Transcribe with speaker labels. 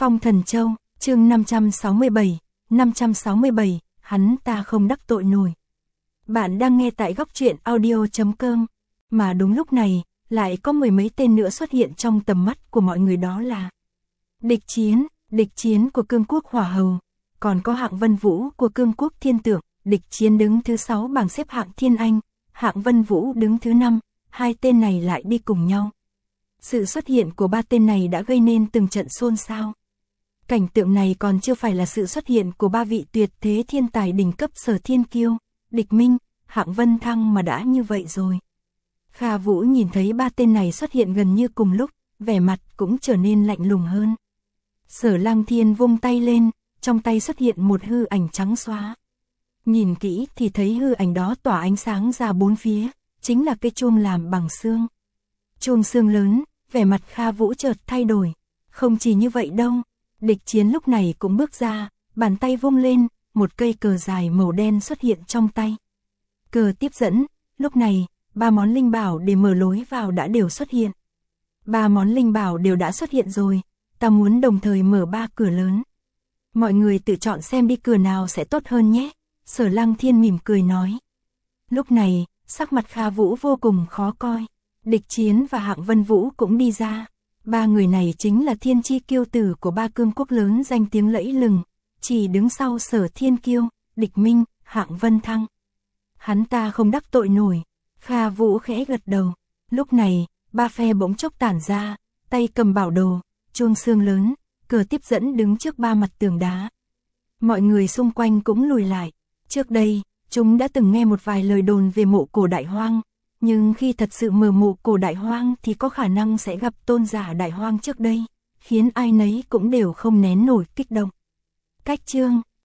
Speaker 1: Phong Thần Châu, chương 567, hắn ta không đắc tội nổi. Bạn đang nghe tại góc truyện audio.com, mà đúng lúc này, lại có mười mấy tên nữa xuất hiện trong tầm mắt của mọi người, đó là địch chiến của Cương Quốc Hỏa Hầu, còn có Hạng Vân Vũ của Cương Quốc Thiên Tượng. Địch chiến đứng thứ 6 bảng xếp hạng Thiên Anh, Hạng Vân Vũ đứng thứ 5, hai tên này lại đi cùng nhau. Sự xuất hiện của ba tên này đã gây nên từng trận xôn xao. Cảnh tượng này còn chưa phải là sự xuất hiện của ba vị tuyệt thế thiên tài đỉnh cấp Sở Thiên Kiêu, Địch Minh, Hạng Vân Thăng mà đã như vậy rồi. Kha Vũ nhìn thấy ba tên này xuất hiện gần như cùng lúc, vẻ mặt cũng trở nên lạnh lùng hơn. Sở Lăng Thiên vung tay lên, trong tay xuất hiện một hư ảnh trắng xóa. Nhìn kỹ thì thấy hư ảnh đó tỏa ánh sáng ra bốn phía, chính là cây chuông làm bằng xương. Chuông xương lớn, vẻ mặt Kha Vũ chợt thay đổi. Không chỉ như vậy đâu, địch chiến lúc này cũng bước ra, bàn tay vung lên, một cây cờ dài màu đen xuất hiện trong tay. Cờ tiếp dẫn, lúc này, ba món linh bảo để mở lối vào đã đều xuất hiện. Ba món linh bảo đều đã xuất hiện rồi, ta muốn đồng thời mở ba cửa lớn. Mọi người tự chọn xem đi cửa nào sẽ tốt hơn nhé. Sở Lăng Thiên mỉm cười nói. Lúc này, sắc mặt Kha Vũ vô cùng khó coi. Địch chiến và Hạng Vân Vũ cũng đi ra. Ba người này chính là thiên chi kiêu tử của ba cương quốc lớn danh tiếng lẫy lừng, chỉ đứng sau Sở Thiên Kiêu, Địch Minh, Hạng Vân Thăng. Hắn ta không đắc tội nổi. Kha Vũ khẽ gật đầu. Lúc này, ba phe bỗng chốc tản ra, tay cầm bảo đồ, chuông xương lớn, cờ tiếp dẫn đứng trước ba mặt tường đá. Mọi người xung quanh cũng lùi lại. Trước đây, chúng đã từng nghe một vài lời đồn về mộ cổ Đại Hoang, nhưng khi thật sự mở mộ cổ Đại Hoang thì có khả năng sẽ gặp tôn giả Đại Hoang trước đây, khiến ai nấy cũng đều không nén nổi kích động. Cách chương